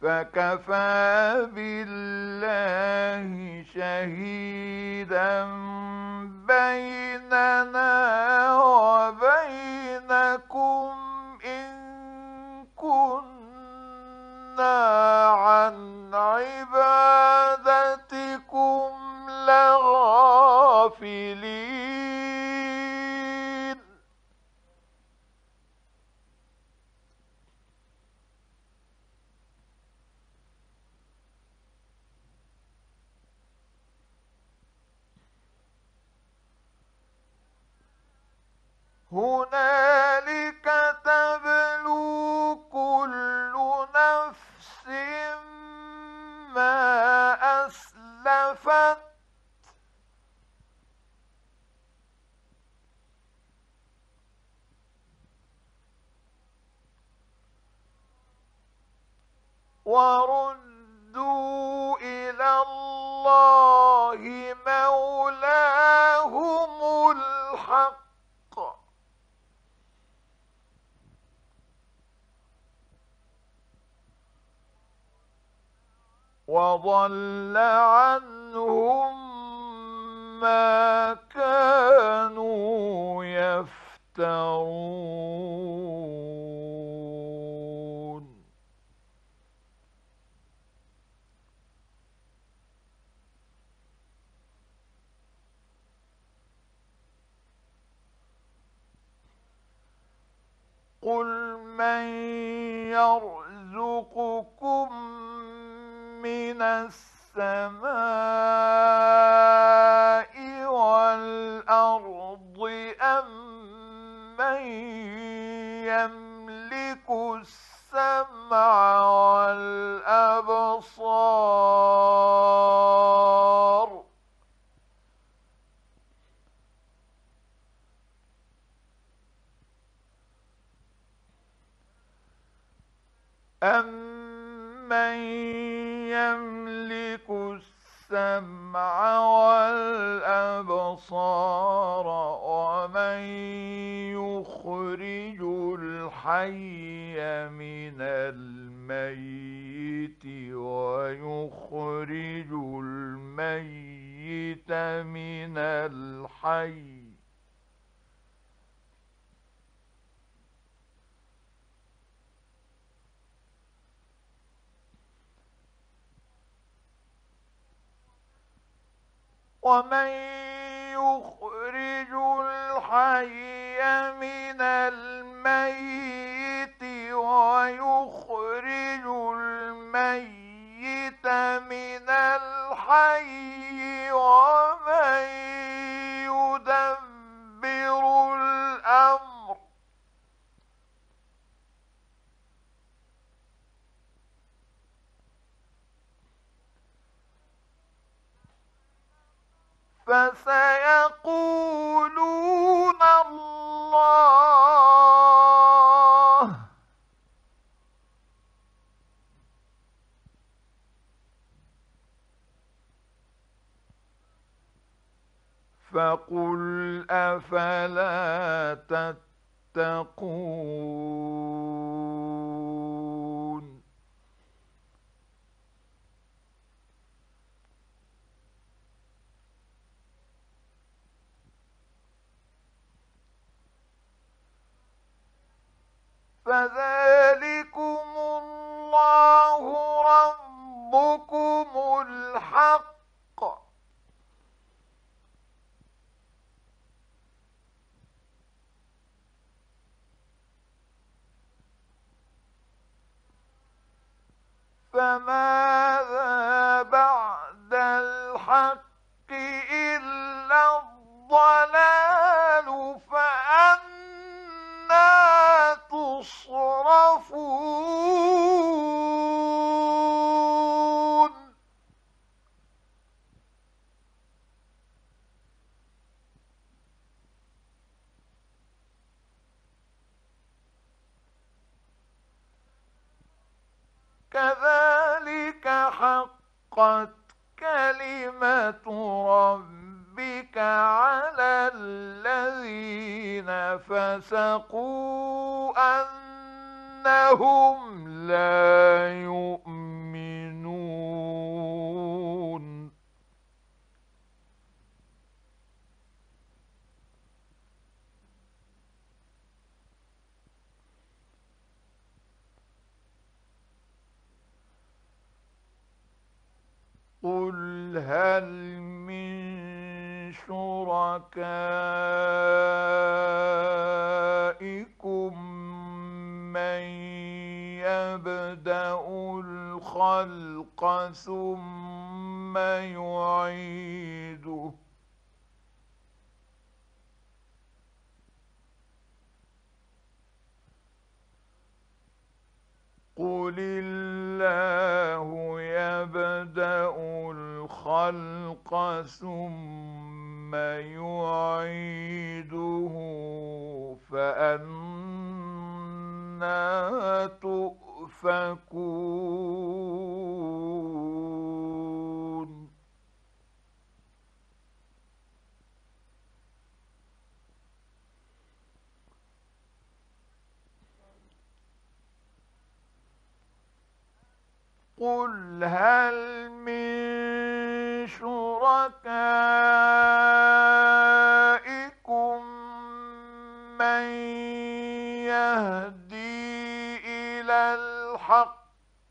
فكفى بالله شهيدا بيننا وبينكم إن كنا عن عبادتكم لغافلين. هنالك تبلو كل نفس ما أسلفت وردوا إلى الله مولاهم الحق وضل عنهم ما كانوا يفترون. قل من يرزقكم من السماء والأرض أم من يملك السمع والأبصار أَمَّن يَمْلِكُ السَّمْعَ وَالْأَبْصَارَ وَمَن يُخْرِجُ الْحَيَّ مِنَ الْمَيِّتِ وَيُخْرِجُ الْمَيِّتَ مِنَ الْحَيِّ ومن يخرج الحي من الميت ويخرج الميت من الحي ومن يدبر الأمر فسيقولون الله فقل أفلا تتقون فذلكم الله ربكم الحق فماذا بعد الحق إلا الضلال فأنى تصرفون كذلك حقت كلمة ربك على الذين فسقوا أنهم لا يؤمنون قل هل من شركائكم من يبدأ الخلق ثم يعيده قل الله يبدأ الخلق ثم يعيده فأنى تؤفكون قل هل من شركائكم من يهدي إلى الحق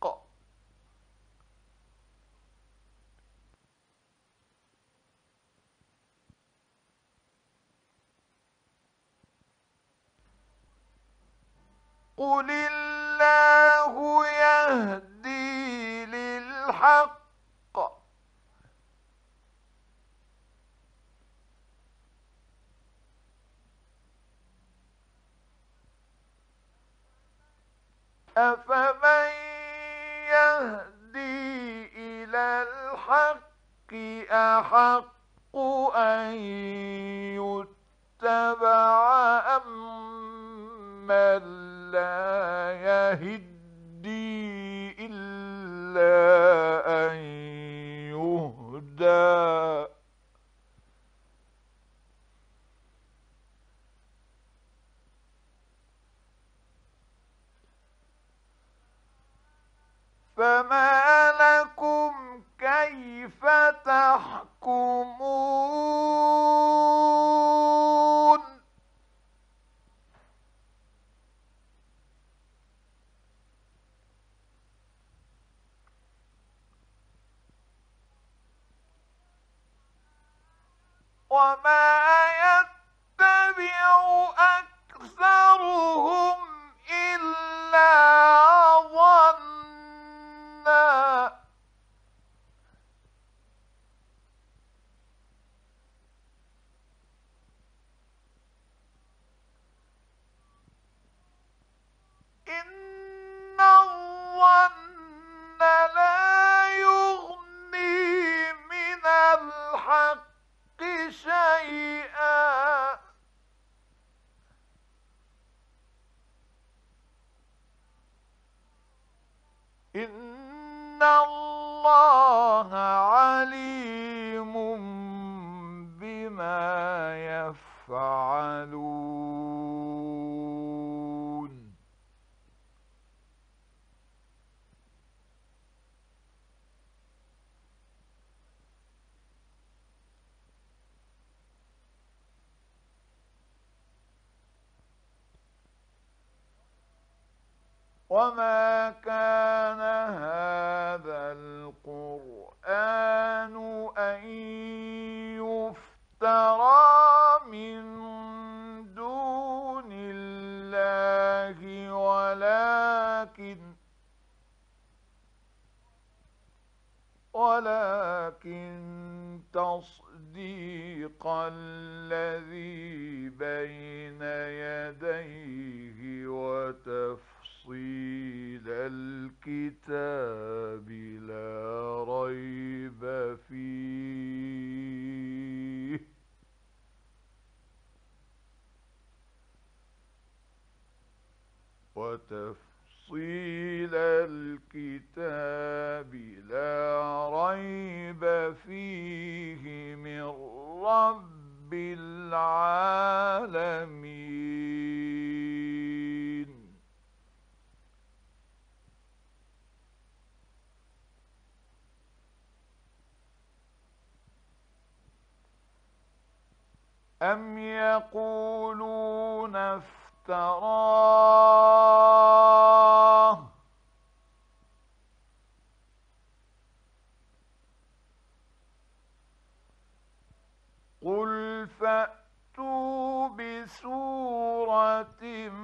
قل الله يهدي للحق أفمن يهدي إلى الحق أحق أن يتبع أمن لا يهدي إلا أن يهدى فما لكم كيف تحكمون وما يتبع أكثرهم إلا ظنا إن الظن لا يغني من الحق شيئا إن الله عليم بما يفعلون وما كان هذا القرآن أن يفترى من دون الله ولكن تصديق الذي بين يديه وتفصيل الكتاب لا ريب فيه وتفصيل الكتاب لا ريب فيه من رب العالمين أم يقولون افتراه فأتوا بسورة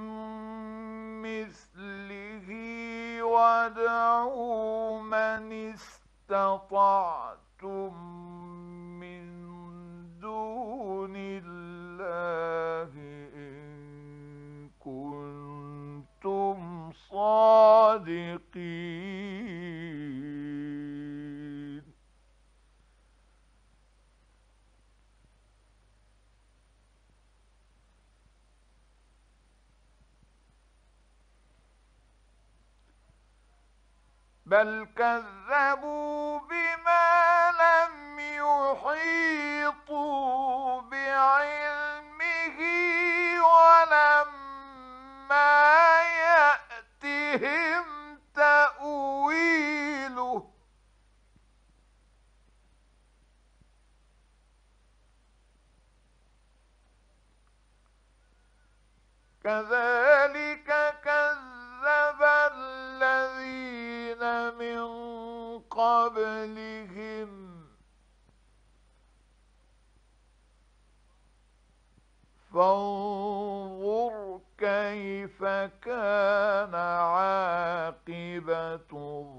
مثله وادعوا من استطعتم من دون الله إن كنتم صادقين. بل كذبوا بما لم يحيطوا بعلمه ولما يأتهم تأويله كذلك كذب الذين من قبلهم فانظر كيف كان عاقبة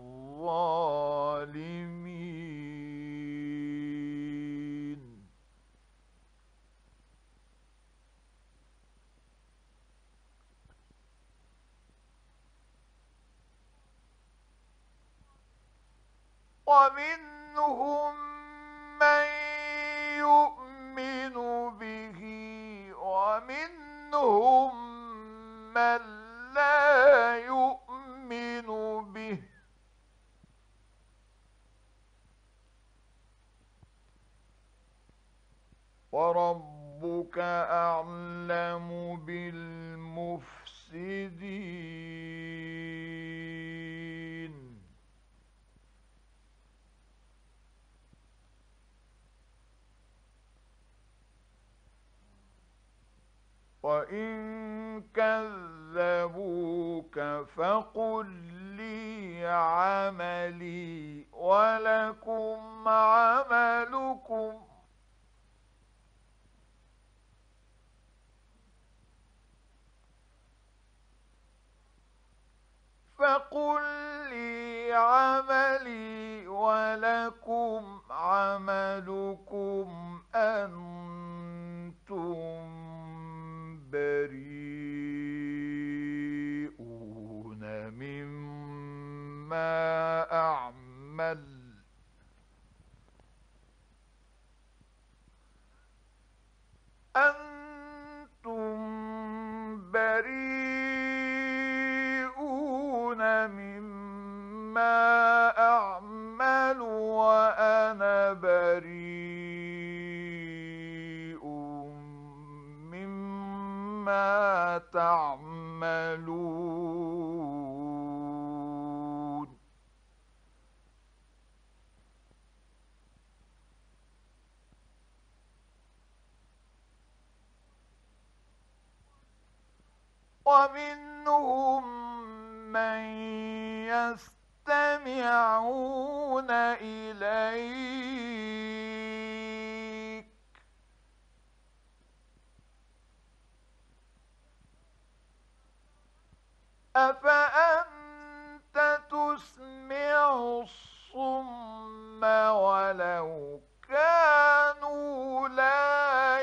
الظالمين. ومنهم من يؤمن به ومنهم من لا يؤمن به وربك أعلم بالمفسدين. وإن كذبوك فقل لي عملي ولكم عملكم فقل لي عملي ولكم عملكم أنتم بريئون مما أعمل أنتم بريئون مما أعمل وأنا بريء مما تعملون. ومنهم من يستمعون إليك أفأنت تسمع الصم ولو كانوا لا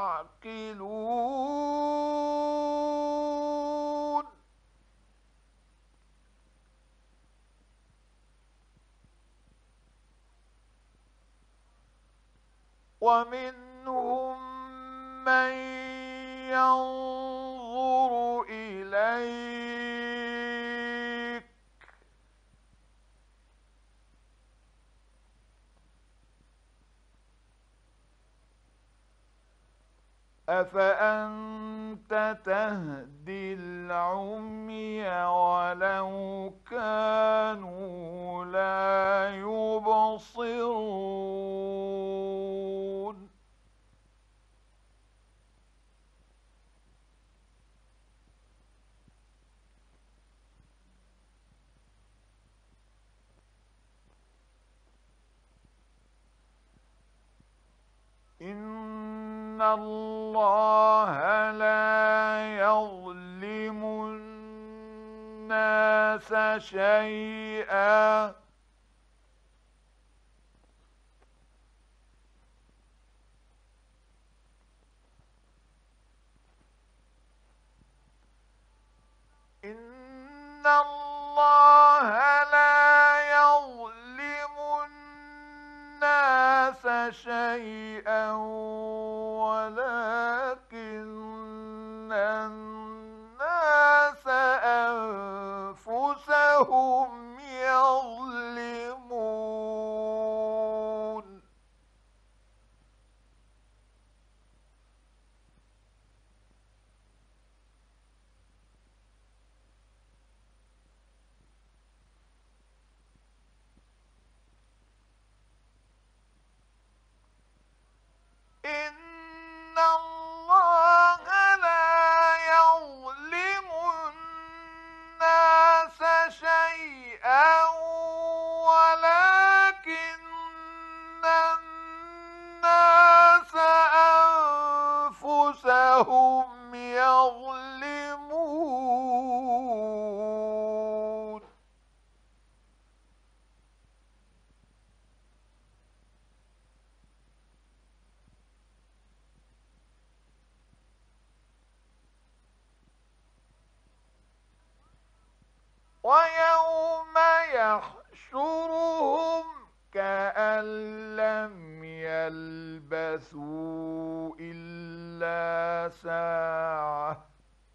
يعقلون. ومنهم من ينظر إليك أفأنت تهدي العمي ولو كانوا لا يبصرون. إن الله لا يظلم الناس شيئا إن الله لا يظلم الناس شيئا ولكن الناس أنفسهم يظلمون إن الله لا يظلم الناس شيئا ولكن الناس أنفسهم يظلمون ويوم يحشرهم كأن لم يلبثوا إلا ساعة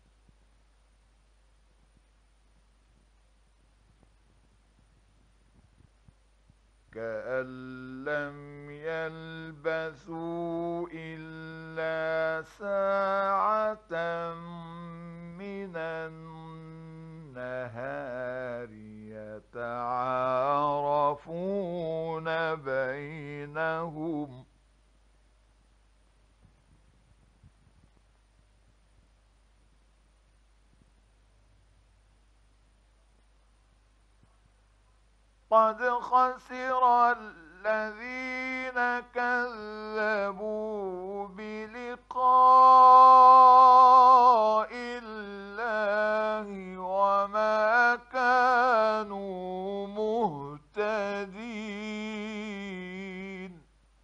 من النهار يتعارفون بينهم قد خسر الذين كذبوا بلقاء الله وما كانوا مهتدين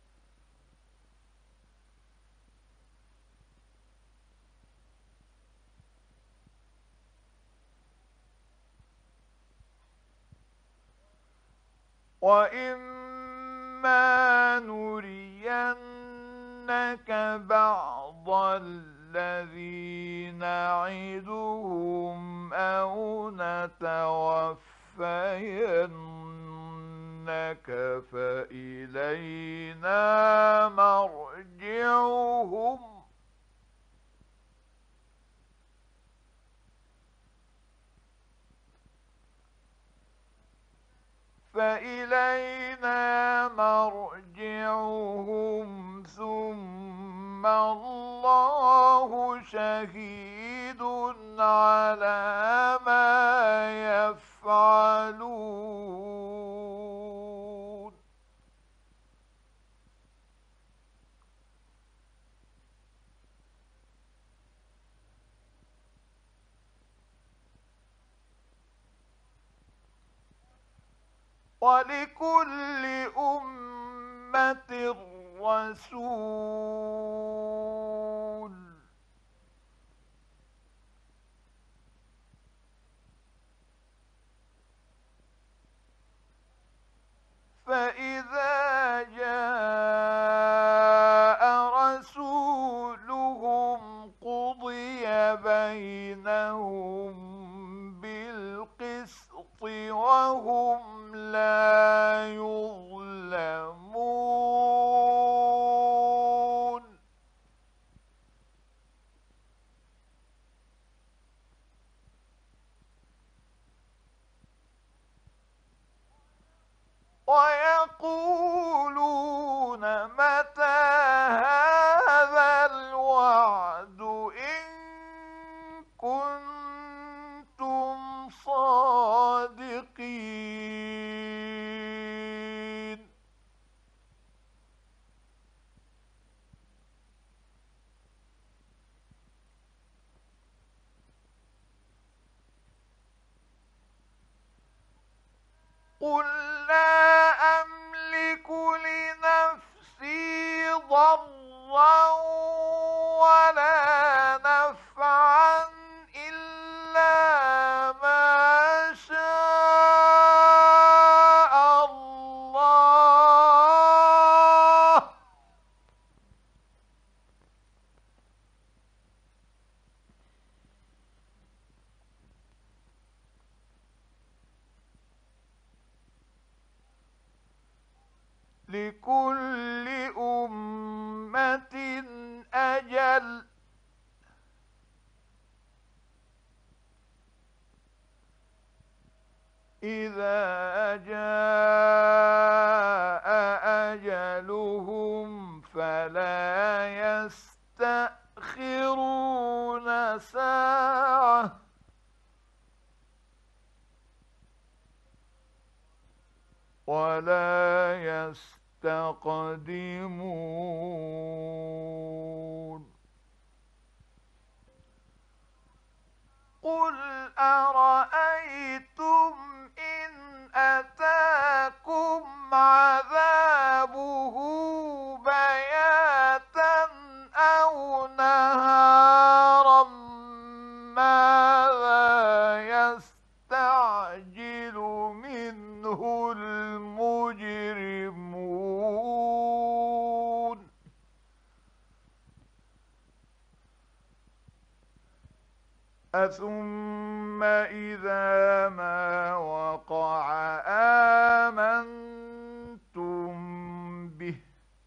وإما نرينك بعض الذي نعدهم أو نتوفينك فإلينا مرجعهم ثم الله شهيد على ما يفعلون ولكل أمة رسول فإذا جاء رسولهم قضي بينهم بالقسط وهم لا يظلمون ويقولون قل لا أملك لنفسي ضرا ولا نفعا إلا ما شاء الله. لكل أمة أجل، إذا جاء أجلهم فلا يستأخرون ساعة ولا يستقدمون. قل أرأيتم إن أتاكم عذابه بياتا أو نهارا ماذا يستعجل منه المجرمون. أثم إذا ما وقع آمنتم به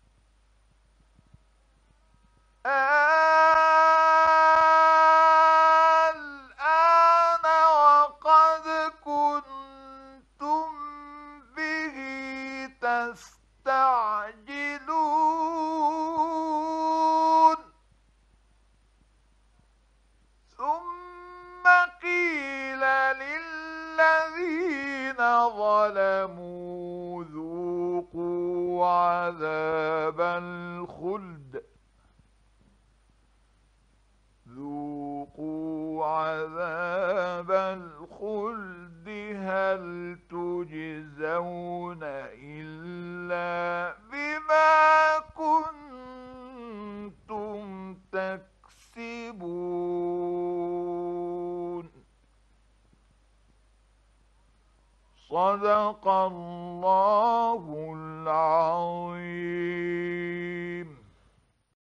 الآن وقد كنتم به تستعجلون. ثم قيل للذين ظلموا ذوقوا عذاب الخلد هل تجزون إلا بما كنتم تكسبون. صدق الله العظيم.